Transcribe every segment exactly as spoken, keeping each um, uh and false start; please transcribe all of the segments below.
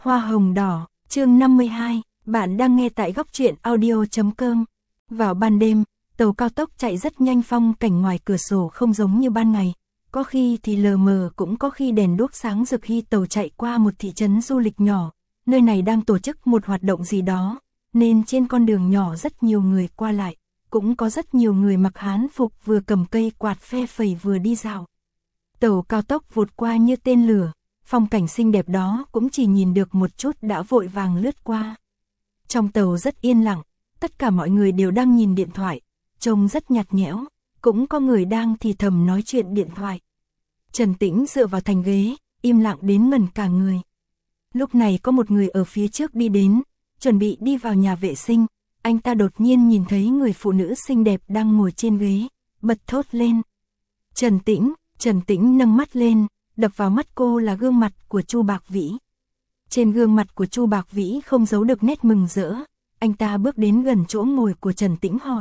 Hoa hồng đỏ, chương năm mươi hai, bạn đang nghe tại góc truyện audio chấm com. Vào ban đêm, tàu cao tốc chạy rất nhanh, phong cảnh ngoài cửa sổ không giống như ban ngày. Có khi thì lờ mờ, cũng có khi đèn đuốc sáng rực. Khi tàu chạy qua một thị trấn du lịch nhỏ, nơi này đang tổ chức một hoạt động gì đó, nên trên con đường nhỏ rất nhiều người qua lại, cũng có rất nhiều người mặc hán phục vừa cầm cây quạt phe phẩy vừa đi dạo. Tàu cao tốc vụt qua như tên lửa, phong cảnh xinh đẹp đó cũng chỉ nhìn được một chút đã vội vàng lướt qua. Trong tàu rất yên lặng, tất cả mọi người đều đang nhìn điện thoại, trông rất nhạt nhẽo, cũng có người đang thì thầm nói chuyện điện thoại. Trần Tĩnh dựa vào thành ghế, im lặng đến ngẩn cả người. Lúc này có một người ở phía trước đi đến, chuẩn bị đi vào nhà vệ sinh, anh ta đột nhiên nhìn thấy người phụ nữ xinh đẹp đang ngồi trên ghế, bật thốt lên. Trần Tĩnh, Trần Tĩnh nâng mắt lên, đập vào mắt cô là gương mặt của Chu Bạc Vĩ. Trên gương mặt của Chu Bạc Vĩ không giấu được nét mừng rỡ, anh ta bước đến gần chỗ ngồi của Trần Tĩnh hỏi.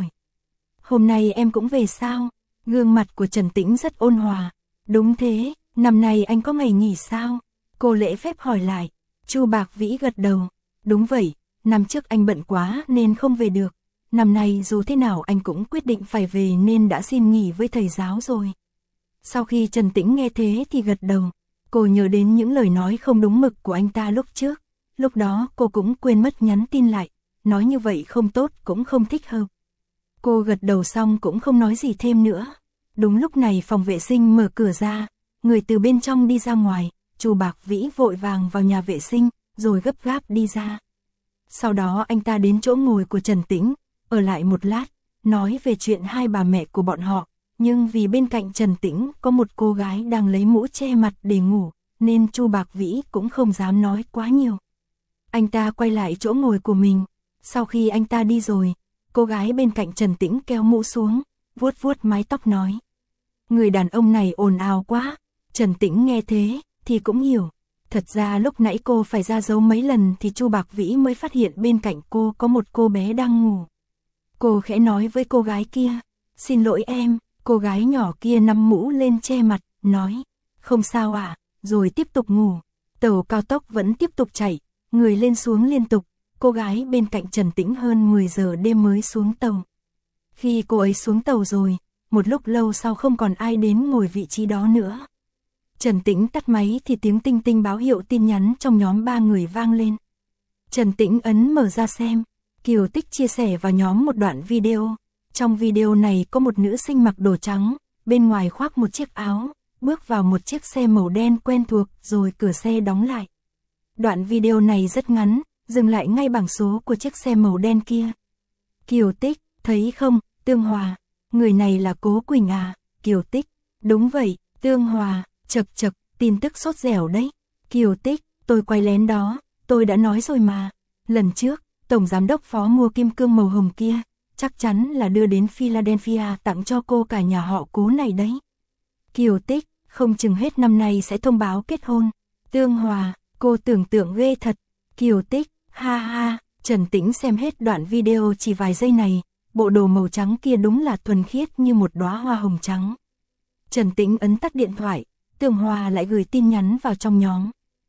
Hôm nay em cũng về sao? Gương mặt của Trần Tĩnh rất ôn hòa. Đúng thế, năm nay anh có ngày nghỉ sao? Cô lễ phép hỏi lại. Chu Bạc Vĩ gật đầu. Đúng vậy, năm trước anh bận quá nên không về được. Năm nay dù thế nào anh cũng quyết định phải về nên đã xin nghỉ với thầy giáo rồi. Sau khi Trần Tĩnh nghe thế thì gật đầu. Cô nhớ đến những lời nói không đúng mực của anh ta lúc trước. Lúc đó cô cũng quên mất nhắn tin lại. Nói như vậy không tốt cũng không thích hợp. Cô gật đầu xong cũng không nói gì thêm nữa. Đúng lúc này phòng vệ sinh mở cửa ra, người từ bên trong đi ra ngoài. Chu Bạc Vĩ vội vàng vào nhà vệ sinh, rồi gấp gáp đi ra. Sau đó anh ta đến chỗ ngồi của Trần Tĩnh, ở lại một lát, nói về chuyện hai bà mẹ của bọn họ. Nhưng vì bên cạnh Trần Tĩnh có một cô gái đang lấy mũ che mặt để ngủ, nên Chu Bạc Vĩ cũng không dám nói quá nhiều. Anh ta quay lại chỗ ngồi của mình. Sau khi anh ta đi rồi, cô gái bên cạnh Trần Tĩnh kéo mũ xuống, vuốt vuốt mái tóc nói. Người đàn ông này ồn ào quá. Trần Tĩnh nghe thế thì cũng hiểu. Thật ra lúc nãy cô phải ra dấu mấy lần thì Chu Bạc Vĩ mới phát hiện bên cạnh cô có một cô bé đang ngủ. Cô khẽ nói với cô gái kia. Xin lỗi em. Cô gái nhỏ kia nắm mũ lên che mặt, nói. Không sao à, rồi tiếp tục ngủ. Tàu cao tốc vẫn tiếp tục chạy, người lên xuống liên tục. Cô gái bên cạnh Trần Tĩnh hơn mười giờ đêm mới xuống tàu. Khi cô ấy xuống tàu rồi, một lúc lâu sau không còn ai đến ngồi vị trí đó nữa. Trần Tĩnh tắt máy thì tiếng tinh tinh báo hiệu tin nhắn trong nhóm ba người vang lên. Trần Tĩnh ấn mở ra xem, Kiều Tích chia sẻ vào nhóm một đoạn video. Trong video này có một nữ sinh mặc đồ trắng, bên ngoài khoác một chiếc áo, bước vào một chiếc xe màu đen quen thuộc rồi cửa xe đóng lại. Đoạn video này rất ngắn, dừng lại ngay bảng số của chiếc xe màu đen kia. Kiều Tích, thấy không, Tương Hòa, người này là Cố Quỳnh à? Kiều Tích, đúng vậy, Tương Hòa, chật chật, tin tức sốt dẻo đấy. Kiều Tích, tôi quay lén đó, tôi đã nói rồi mà. Lần trước, Tổng Giám đốc Phó mua kim cương màu hồng kia, chắc chắn là đưa đến Philadelphia tặng cho cô cả nhà họ Cố này đấy. Kiều Tích, không chừng hết năm nay sẽ thông báo kết hôn. Tương Hòa, cô tưởng tượng ghê thật. Kiều Tích, ha ha. Trần Tĩnh xem hết đoạn video chỉ vài giây này, bộ đồ màu trắng kia đúng là thuần khiết như một đóa hoa hồng trắng. Trần Tĩnh ấn tắt điện thoại, Tương Hòa lại gửi tin nhắn vào trong nhóm.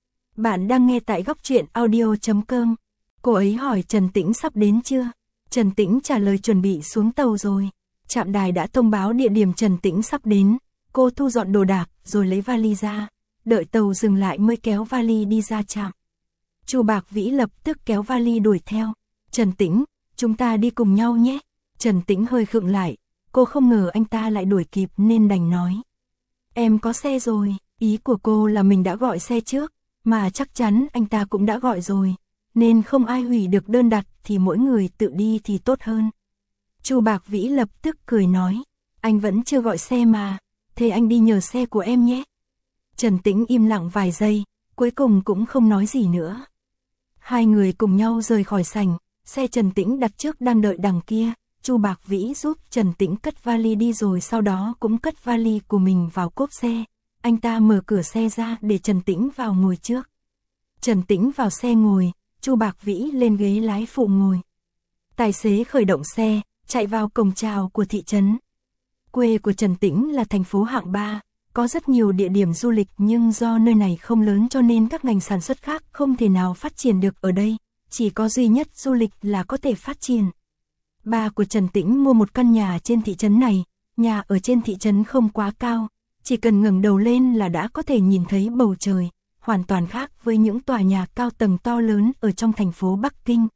Bạn đang nghe tại góc truyện audio chấm com. Cô ấy hỏi Trần Tĩnh sắp đến chưa? Trần Tĩnh trả lời chuẩn bị xuống tàu rồi. Trạm đài đã thông báo địa điểm Trần Tĩnh sắp đến. Cô thu dọn đồ đạc rồi lấy vali ra. Đợi tàu dừng lại mới kéo vali đi ra trạm. Chu Bạc Vĩ lập tức kéo vali đuổi theo. Trần Tĩnh, chúng ta đi cùng nhau nhé. Trần Tĩnh hơi khựng lại. Cô không ngờ anh ta lại đuổi kịp nên đành nói. Em có xe rồi. Ý của cô là mình đã gọi xe trước. Mà chắc chắn anh ta cũng đã gọi rồi. Nên không ai hủy được đơn đặt thì mỗi người tự đi thì tốt hơn. Chu Bạc Vĩ lập tức cười nói. Anh vẫn chưa gọi xe mà. Thế anh đi nhờ xe của em nhé. Trần Tĩnh im lặng vài giây. Cuối cùng cũng không nói gì nữa. Hai người cùng nhau rời khỏi sảnh. Xe Trần Tĩnh đặt trước đang đợi đằng kia. Chu Bạc Vĩ giúp Trần Tĩnh cất vali đi rồi sau đó cũng cất vali của mình vào cốp xe. Anh ta mở cửa xe ra để Trần Tĩnh vào ngồi trước. Trần Tĩnh vào xe ngồi, Chu Bạc Vĩ lên ghế lái phụ ngồi. Tài xế khởi động xe, chạy vào cổng chào của thị trấn. Quê của Trần Tĩnh là thành phố hạng ba, có rất nhiều địa điểm du lịch nhưng do nơi này không lớn cho nên các ngành sản xuất khác không thể nào phát triển được ở đây, chỉ có duy nhất du lịch là có thể phát triển. Ba của Trần Tĩnh mua một căn nhà trên thị trấn này, nhà ở trên thị trấn không quá cao, chỉ cần ngẩng đầu lên là đã có thể nhìn thấy bầu trời, hoàn toàn khác với những tòa nhà cao tầng to lớn ở trong thành phố Bắc Kinh.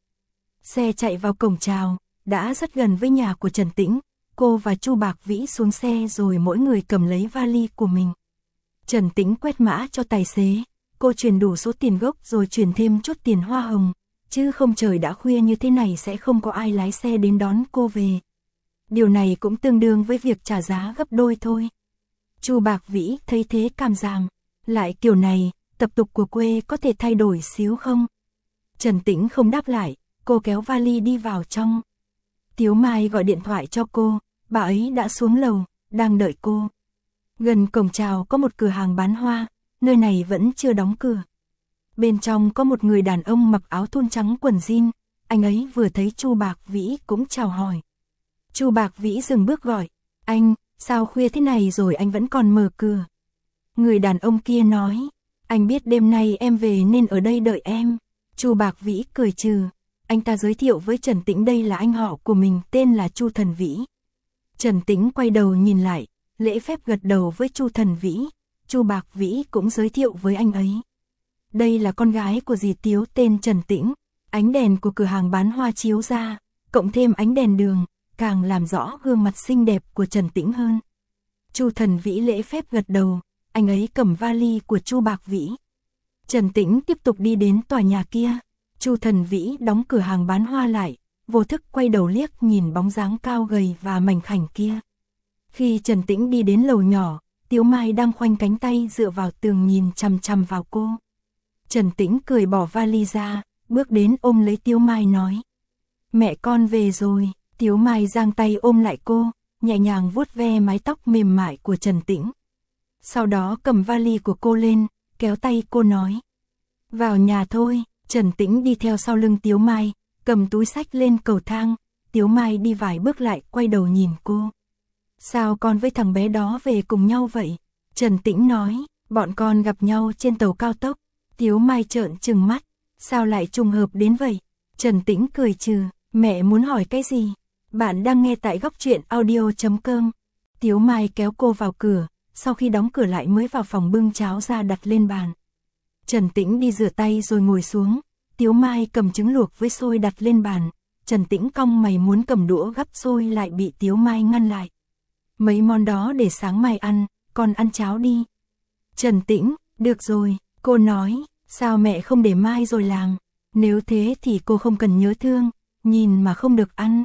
Xe chạy vào cổng chào, đã rất gần với nhà của Trần Tĩnh, cô và Chu Bạc Vĩ xuống xe rồi mỗi người cầm lấy vali của mình. Trần Tĩnh quét mã cho tài xế, cô chuyển đủ số tiền gốc rồi chuyển thêm chút tiền hoa hồng, chứ không trời đã khuya như thế này sẽ không có ai lái xe đến đón cô về. Điều này cũng tương đương với việc trả giá gấp đôi thôi. Chu Bạc Vĩ thấy thế cảm giảm, lại kiểu này, tập tục của quê có thể thay đổi xíu không? Trần Tĩnh không đáp lại, cô kéo vali đi vào trong. Tiếu Mai gọi điện thoại cho cô, bà ấy đã xuống lầu, đang đợi cô. Gần cổng chào có một cửa hàng bán hoa, nơi này vẫn chưa đóng cửa. Bên trong có một người đàn ông mặc áo thun trắng quần jean, anh ấy vừa thấy Chu Bạc Vĩ cũng chào hỏi. Chu Bạc Vĩ dừng bước gọi, anh, sao khuya thế này rồi anh vẫn còn mở cửa? Người đàn ông kia nói, anh biết đêm nay em về nên ở đây đợi em. Chu Bạc Vĩ cười trừ, anh ta giới thiệu với Trần Tĩnh đây là anh họ của mình tên là Chu Thần Vĩ. Trần Tĩnh quay đầu nhìn lại, lễ phép gật đầu với Chu Thần Vĩ, Chu Bạc Vĩ cũng giới thiệu với anh ấy. Đây là con gái của dì Tiếu tên Trần Tĩnh, ánh đèn của cửa hàng bán hoa chiếu ra, cộng thêm ánh đèn đường, càng làm rõ gương mặt xinh đẹp của Trần Tĩnh hơn. Chu Thần Vĩ lễ phép gật đầu, anh ấy cầm vali của Chu Bạc Vĩ. Trần Tĩnh tiếp tục đi đến tòa nhà kia, Chu Thần Vĩ đóng cửa hàng bán hoa lại, vô thức quay đầu liếc nhìn bóng dáng cao gầy và mảnh khảnh kia. Khi Trần Tĩnh đi đến lầu nhỏ, Tiếu Mai đang khoanh cánh tay dựa vào tường nhìn chằm chằm vào cô. Trần Tĩnh cười bỏ vali ra, bước đến ôm lấy Tiếu Mai nói. Mẹ con về rồi, Tiếu Mai giang tay ôm lại cô, nhẹ nhàng vuốt ve mái tóc mềm mại của Trần Tĩnh. Sau đó cầm vali của cô lên, kéo tay cô nói. Vào nhà thôi, Trần Tĩnh đi theo sau lưng Tiếu Mai, cầm túi xách lên cầu thang, Tiếu Mai đi vài bước lại quay đầu nhìn cô. Sao con với thằng bé đó về cùng nhau vậy? Trần Tĩnh nói, bọn con gặp nhau trên tàu cao tốc. Tiếu Mai trợn trừng mắt, sao lại trùng hợp đến vậy? Trần Tĩnh cười trừ, mẹ muốn hỏi cái gì? Bạn đang nghe tại góc truyện audio chấm com. Tiếu Mai kéo cô vào cửa, sau khi đóng cửa lại mới vào phòng bưng cháo ra đặt lên bàn. Trần Tĩnh đi rửa tay rồi ngồi xuống, Tiếu Mai cầm trứng luộc với xôi đặt lên bàn. Trần Tĩnh cong mày muốn cầm đũa gắp xôi lại bị Tiếu Mai ngăn lại. Mấy món đó để sáng mai ăn, con ăn cháo đi. Trần Tĩnh, được rồi, cô nói, sao mẹ không để mai rồi làm? Nếu thế thì cô không cần nhớ thương, nhìn mà không được ăn.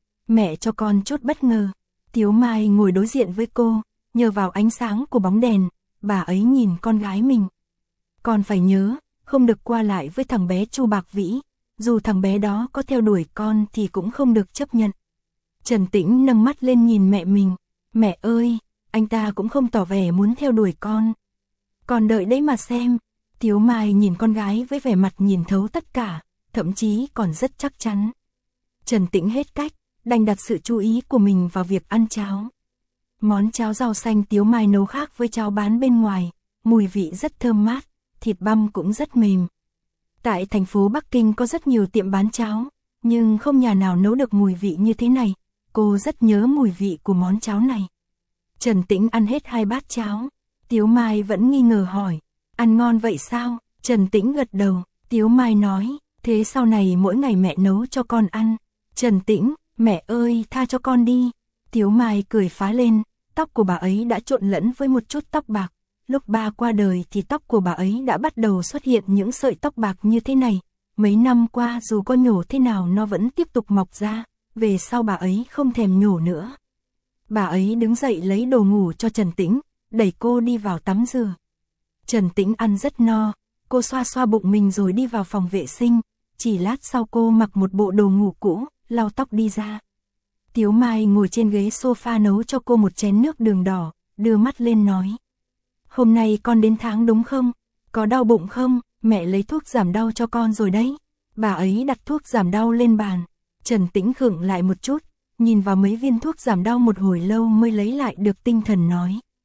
Mẹ cho con chút bất ngờ. Tiếu Mai ngồi đối diện với cô, nhờ vào ánh sáng của bóng đèn, bà ấy nhìn con gái mình. Con phải nhớ, không được qua lại với thằng bé Chu Bạc Vĩ, dù thằng bé đó có theo đuổi con thì cũng không được chấp nhận. Trần Tĩnh nâng mắt lên nhìn mẹ mình, mẹ ơi, anh ta cũng không tỏ vẻ muốn theo đuổi con. Con đợi đấy mà xem. Tiếu Mai nhìn con gái với vẻ mặt nhìn thấu tất cả, thậm chí còn rất chắc chắn. Trần Tĩnh hết cách, đành đặt sự chú ý của mình vào việc ăn cháo. Món cháo rau xanh Tiếu Mai nấu khác với cháo bán bên ngoài, mùi vị rất thơm mát, thịt băm cũng rất mềm. Tại thành phố Bắc Kinh có rất nhiều tiệm bán cháo, nhưng không nhà nào nấu được mùi vị như thế này, cô rất nhớ mùi vị của món cháo này. Trần Tĩnh ăn hết hai bát cháo, Tiếu Mai vẫn nghi ngờ hỏi, ăn ngon vậy sao? Trần Tĩnh gật đầu, Tiếu Mai nói, thế sau này mỗi ngày mẹ nấu cho con ăn. Trần Tĩnh, mẹ ơi tha cho con đi. Tiếu Mai cười phá lên, tóc của bà ấy đã trộn lẫn với một chút tóc bạc. Lúc ba qua đời thì tóc của bà ấy đã bắt đầu xuất hiện những sợi tóc bạc như thế này. Mấy năm qua dù có nhổ thế nào nó vẫn tiếp tục mọc ra, về sau bà ấy không thèm nhổ nữa. Bà ấy đứng dậy lấy đồ ngủ cho Trần Tĩnh, đẩy cô đi vào tắm rửa. Trần Tĩnh ăn rất no, cô xoa xoa bụng mình rồi đi vào phòng vệ sinh, chỉ lát sau cô mặc một bộ đồ ngủ cũ, lau tóc đi ra. Tiếu Mai ngồi trên ghế sofa nấu cho cô một chén nước đường đỏ, đưa mắt lên nói. Hôm nay con đến tháng đúng không? Có đau bụng không? Mẹ lấy thuốc giảm đau cho con rồi đấy. Bà ấy đặt thuốc giảm đau lên bàn. Trần Tĩnh khựng lại một chút, nhìn vào mấy viên thuốc giảm đau một hồi lâu mới lấy lại được tinh thần nói.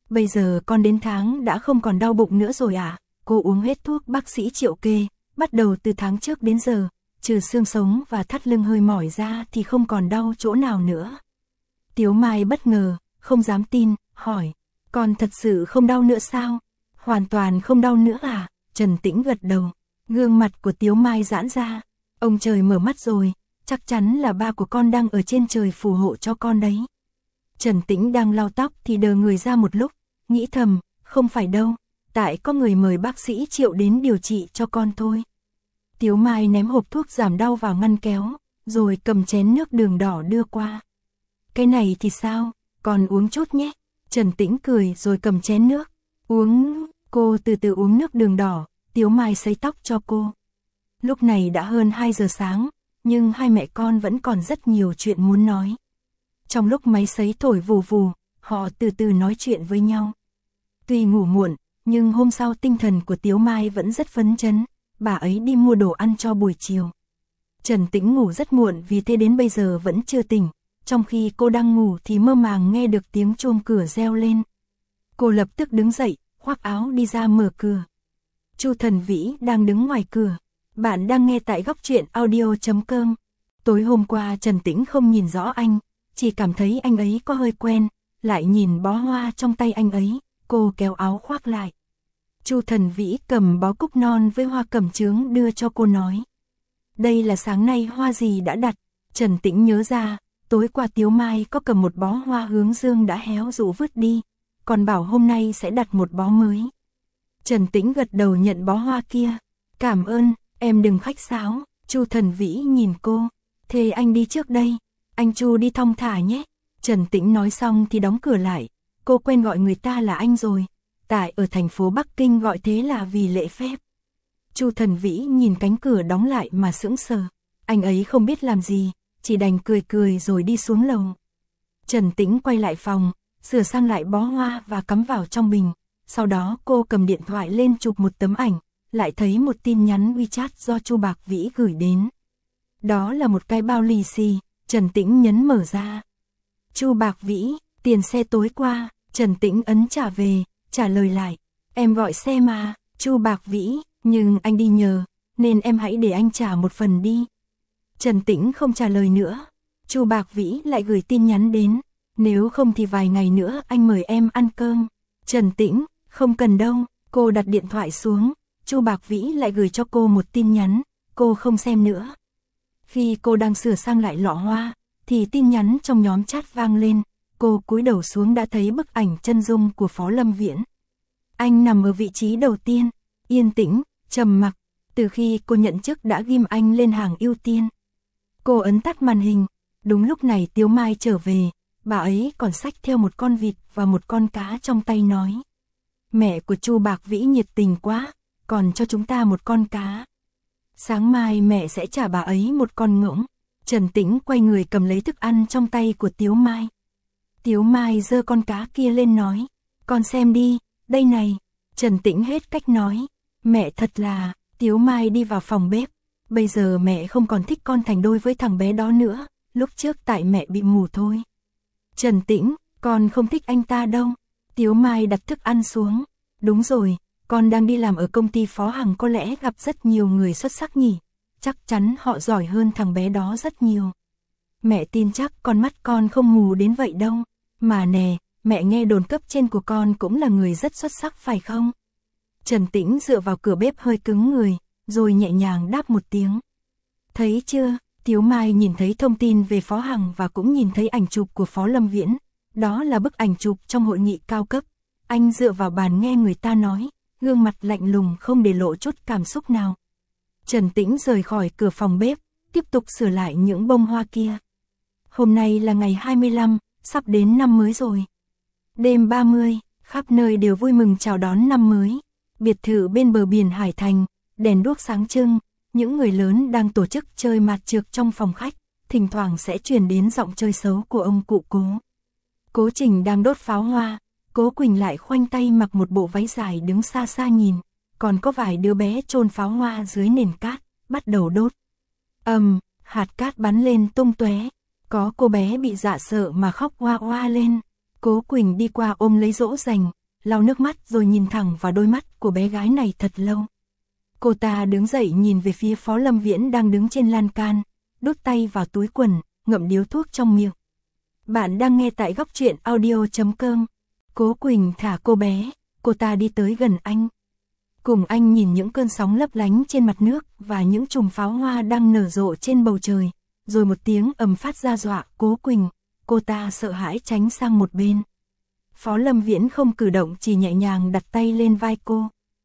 bây giờ con đến tháng đã không còn đau bụng nữa rồi à? Cô uống hết thuốc bác sĩ Triệu kê, bắt đầu từ tháng trước đến giờ, trừ xương sống và thắt lưng hơi mỏi ra thì không còn đau chỗ nào nữa. Tiếu Mai bất ngờ, không dám tin, hỏi, con thật sự không đau nữa sao? Hoàn toàn không đau nữa à? Trần Tĩnh gật đầu, gương mặt của Tiếu Mai giãn ra, ông trời mở mắt rồi, chắc chắn là ba của con đang ở trên trời phù hộ cho con đấy. Trần Tĩnh đang lau tóc thì đờ người ra một lúc, nghĩ thầm, không phải đâu, tại có người mời bác sĩ Triệu đến điều trị cho con thôi. Tiếu Mai ném hộp thuốc giảm đau vào ngăn kéo, rồi cầm chén nước đường đỏ đưa qua. Cái này thì sao, con uống chút nhé. Trần Tĩnh cười rồi cầm chén nước, uống, cô từ từ uống nước đường đỏ, Tiếu Mai sấy tóc cho cô. Lúc này đã hơn hai giờ sáng, nhưng hai mẹ con vẫn còn rất nhiều chuyện muốn nói. Trong lúc máy sấy thổi vù vù, họ từ từ nói chuyện với nhau. Tuy ngủ muộn, nhưng hôm sau tinh thần của Tiếu Mai vẫn rất phấn chấn, bà ấy đi mua đồ ăn cho buổi chiều. Trần Tĩnh ngủ rất muộn vì thế đến bây giờ vẫn chưa tỉnh, trong khi cô đang ngủ thì mơ màng nghe được tiếng chuông cửa reo lên. Cô lập tức đứng dậy, khoác áo đi ra mở cửa. Chu Thần Vĩ đang đứng ngoài cửa. Bạn đang nghe tại góc truyện audio chấm com. Tối hôm qua Trần Tĩnh không nhìn rõ anh, chỉ cảm thấy anh ấy có hơi quen, lại nhìn bó hoa trong tay anh ấy, cô kéo áo khoác lại. Chu Thần Vĩ cầm bó cúc non với hoa cẩm chướng đưa cho cô nói. Đây là sáng nay hoa gì đã đặt. Trần Tĩnh nhớ ra, tối qua Tiếu Mai có cầm một bó hoa hướng dương đã héo rũ vứt đi, còn bảo hôm nay sẽ đặt một bó mới. Trần Tĩnh gật đầu nhận bó hoa kia. Cảm ơn, em đừng khách sáo. Chu Thần Vĩ nhìn cô. Thế anh đi trước đây. Anh Chu đi thong thả nhé. Trần Tĩnh nói xong thì đóng cửa lại. Cô quen gọi người ta là anh rồi. Tại ở thành phố Bắc Kinh gọi thế là vì lễ phép. Chu Thần Vĩ nhìn cánh cửa đóng lại mà sững sờ. Anh ấy không biết làm gì, chỉ đành cười cười rồi đi xuống lầu. Trần Tĩnh quay lại phòng, sửa sang lại bó hoa và cắm vào trong bình. Sau đó cô cầm điện thoại lên chụp một tấm ảnh, lại thấy một tin nhắn WeChat do Chu Bạc Vĩ gửi đến. Đó là một cái bao lì xì, Trần Tĩnh nhấn mở ra. Chu Bạc Vĩ, tiền xe tối qua. Trần Tĩnh ấn trả về, trả lời lại. Em gọi xe mà. Chu Bạc Vĩ, nhưng anh đi nhờ, nên em hãy để anh trả một phần đi. Trần Tĩnh không trả lời nữa. Chu Bạc Vĩ lại gửi tin nhắn đến. Nếu không thì vài ngày nữa anh mời em ăn cơm. Trần Tĩnh, không cần đâu. Cô đặt điện thoại xuống. Chu Bạc Vĩ lại gửi cho cô một tin nhắn. Cô không xem nữa. Khi cô đang sửa sang lại lọ hoa, thì tin nhắn trong nhóm chat vang lên. Cô cúi đầu xuống đã thấy bức ảnh chân dung của Phó Lâm Viễn. Anh nằm ở vị trí đầu tiên, yên tĩnh, trầm mặc. Từ khi cô nhận chức đã ghim anh lên hàng ưu tiên. Cô ấn tắt màn hình. Đúng lúc này Tiếu Mai trở về. Bà ấy còn xách theo một con vịt và một con cá trong tay nói. Mẹ của Chu Bạc Vĩ nhiệt tình quá, còn cho chúng ta một con cá. Sáng mai mẹ sẽ trả bà ấy một con ngỗng. Trần Tĩnh quay người cầm lấy thức ăn trong tay của Tiếu Mai. Tiếu Mai giơ con cá kia lên nói. Con xem đi, đây này. Trần Tĩnh hết cách nói. Mẹ thật là. Tiếu Mai đi vào phòng bếp. Bây giờ mẹ không còn thích con thành đôi với thằng bé đó nữa. Lúc trước tại mẹ bị mù thôi. Trần Tĩnh, con không thích anh ta đâu. Tiếu Mai đặt thức ăn xuống. Đúng rồi, con đang đi làm ở công ty Phó Hằng, có lẽ gặp rất nhiều người xuất sắc nhỉ. Chắc chắn họ giỏi hơn thằng bé đó rất nhiều. Mẹ tin chắc con mắt con không mù đến vậy đâu. Mà nè, mẹ nghe đồn cấp trên của con cũng là người rất xuất sắc phải không? Trần Tĩnh dựa vào cửa bếp hơi cứng người, rồi nhẹ nhàng đáp một tiếng. Thấy chưa, Tiếu Mai nhìn thấy thông tin về Phó Hằng và cũng nhìn thấy ảnh chụp của Phó Lâm Viễn. Đó là bức ảnh chụp trong hội nghị cao cấp. Anh dựa vào bàn nghe người ta nói, gương mặt lạnh lùng không để lộ chút cảm xúc nào. Trần Tĩnh rời khỏi cửa phòng bếp, tiếp tục sửa lại những bông hoa kia. Hôm nay là ngày hai mươi lăm, sắp đến năm mới rồi. Đêm ba mươi, khắp nơi đều vui mừng chào đón năm mới. Biệt thự bên bờ biển Hải Thành, đèn đuốc sáng trưng, những người lớn đang tổ chức chơi mạt trược trong phòng khách, thỉnh thoảng sẽ truyền đến giọng chơi xấu của ông cụ Cố. Cố Trình đang đốt pháo hoa, Cố Quỳnh lại khoanh tay mặc một bộ váy dài đứng xa xa nhìn, còn có vài đứa bé chôn pháo hoa dưới nền cát, bắt đầu đốt. Ầm, um, hạt cát bắn lên tung tóe, có cô bé bị dọa sợ mà khóc oa oa lên. Cố Quỳnh đi qua ôm lấy dỗ dành, lau nước mắt rồi nhìn thẳng vào đôi mắt của bé gái này thật lâu. Cô ta đứng dậy nhìn về phía Phó Lâm Viễn đang đứng trên lan can, đút tay vào túi quần, ngậm điếu thuốc trong miệng. Bạn đang nghe tại góc truyện audio chấm com. Cố Quỳnh thả cô bé, cô ta đi tới gần anh. Cùng anh nhìn những cơn sóng lấp lánh trên mặt nước và những chùm pháo hoa đang nở rộ trên bầu trời, rồi một tiếng ầm phát ra dọa Cố Quỳnh, cô ta sợ hãi tránh sang một bên. Phó Lâm Viễn không cử động, chỉ nhẹ nhàng đặt tay lên vai cô.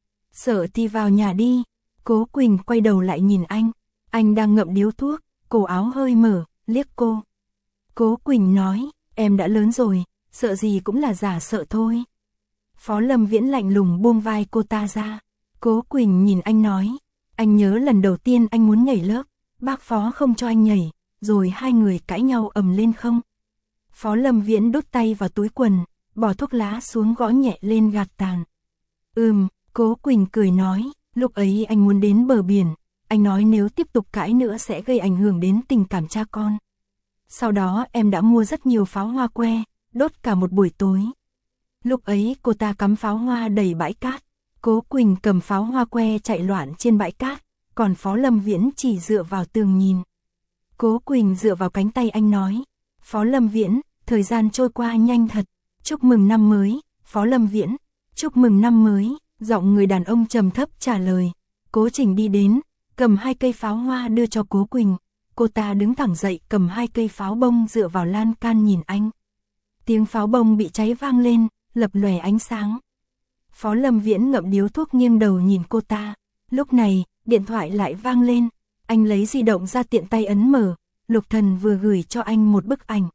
Sợ thì vào nhà đi. Cố Quỳnh quay đầu lại nhìn anh, anh đang ngậm điếu thuốc, cổ áo hơi mở, liếc cô. Cố Quỳnh nói, em đã lớn rồi, sợ gì cũng là giả sợ thôi. Phó Lâm Viễn lạnh lùng buông vai cô ta ra. Cố Quỳnh nhìn anh nói, anh nhớ lần đầu tiên anh muốn nhảy lớp, bác Phó không cho anh nhảy, rồi hai người cãi nhau ầm lên không? Phó Lâm Viễn đút tay vào túi quần, bỏ thuốc lá xuống gõ nhẹ lên gạt tàn. Ừm, Cố Quỳnh cười nói, lúc ấy anh muốn đến bờ biển, anh nói nếu tiếp tục cãi nữa sẽ gây ảnh hưởng đến tình cảm cha con. Sau đó em đã mua rất nhiều pháo hoa que, đốt cả một buổi tối. Lúc ấy cô ta cắm pháo hoa đầy bãi cát, Cố Quỳnh cầm pháo hoa que chạy loạn trên bãi cát, còn Phó Lâm Viễn chỉ dựa vào tường nhìn. Cố Quỳnh dựa vào cánh tay anh nói, Phó Lâm Viễn, thời gian trôi qua nhanh thật, chúc mừng năm mới. Phó Lâm Viễn, chúc mừng năm mới. Giọng người đàn ông trầm thấp trả lời. Cố Trình đi đến, cầm hai cây pháo hoa đưa cho Cố Quỳnh. Cô ta đứng thẳng dậy cầm hai cây pháo bông dựa vào lan can nhìn anh. Tiếng pháo bông bị cháy vang lên, lập lòe ánh sáng. Phó Lâm Viễn ngậm điếu thuốc nghiêng đầu nhìn cô ta. Lúc này, điện thoại lại vang lên. Anh lấy di động ra tiện tay ấn mở. Lục Thần vừa gửi cho anh một bức ảnh.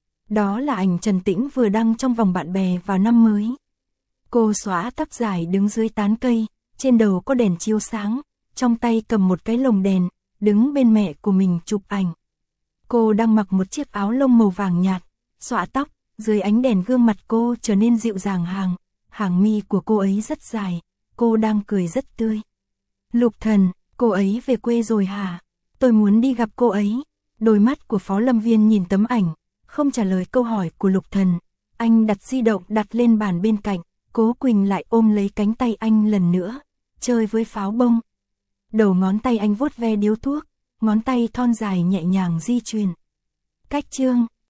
Đó là ảnh Trần Tĩnh vừa đăng trong vòng bạn bè vào năm mới. Cô xõa tóc dài đứng dưới tán cây, trên đầu có đèn chiếu sáng, trong tay cầm một cái lồng đèn, đứng bên mẹ của mình chụp ảnh. Cô đang mặc một chiếc áo lông màu vàng nhạt, xõa tóc, dưới ánh đèn gương mặt cô trở nên dịu dàng, hàng, hàng mi của cô ấy rất dài, cô đang cười rất tươi. Lục Thần, cô ấy về quê rồi hả? Tôi muốn đi gặp cô ấy. Đôi mắt của Phó Lâm Viễn nhìn tấm ảnh, không trả lời câu hỏi của Lục Thần. Anh đặt di động đặt lên bàn bên cạnh. Cố Quỳnh lại ôm lấy cánh tay anh lần nữa, chơi với pháo bông. Đầu ngón tay anh vuốt ve điếu thuốc, ngón tay thon dài nhẹ nhàng di chuyển. Cách chương